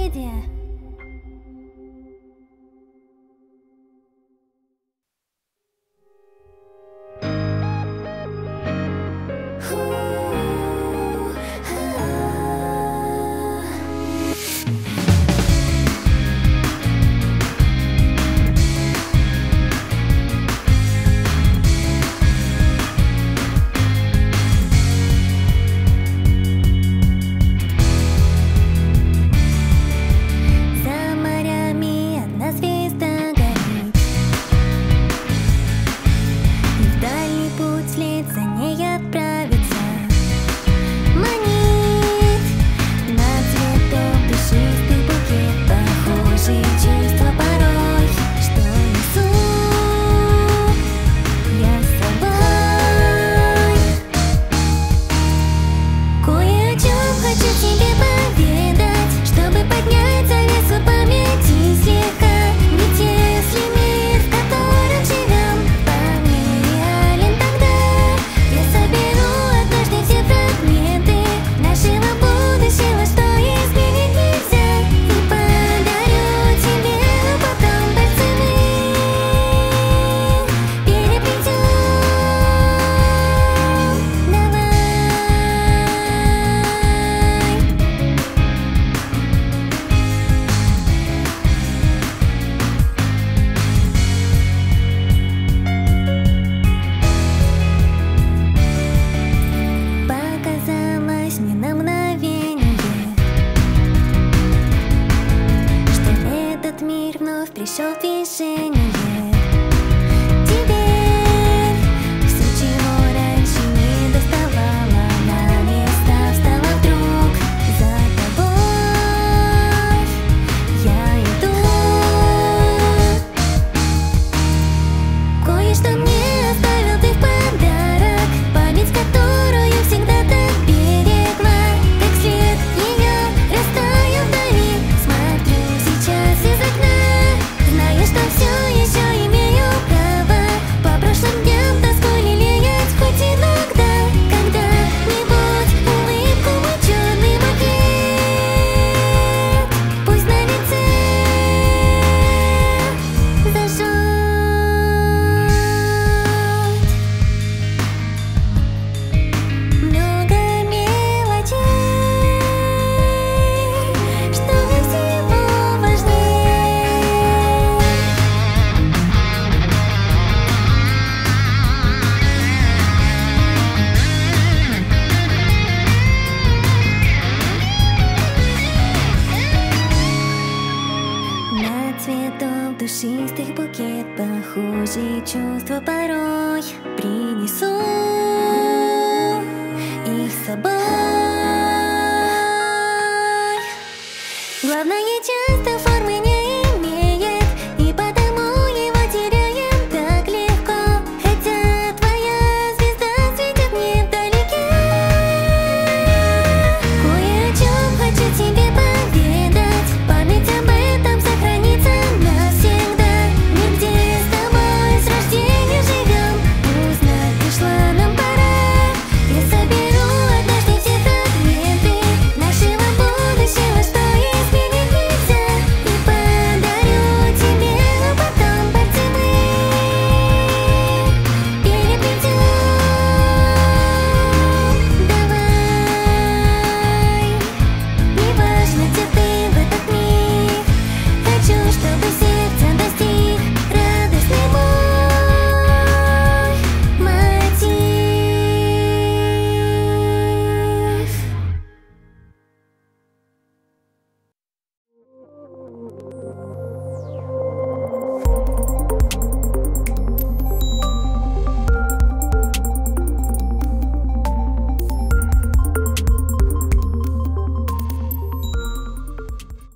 наследие. Пришел в движение. Теперь все, чего раньше не доставало, на место встало вдруг. За тобой я иду. Кое-что мне оставил ты в подарок, память, которую всегда так берегла. Как след ее растаял вдали, смотрю сейчас из окна. Знаю, что все еще имею право по прошлым дням тоской лелеять хоть иногда. Когда-нибудь улыбку мой черный макет пусть на лице зажжет. Много мелочей, что мне всего важнее. На цветов душистых букет, похожие чувства порой принесу их с собой.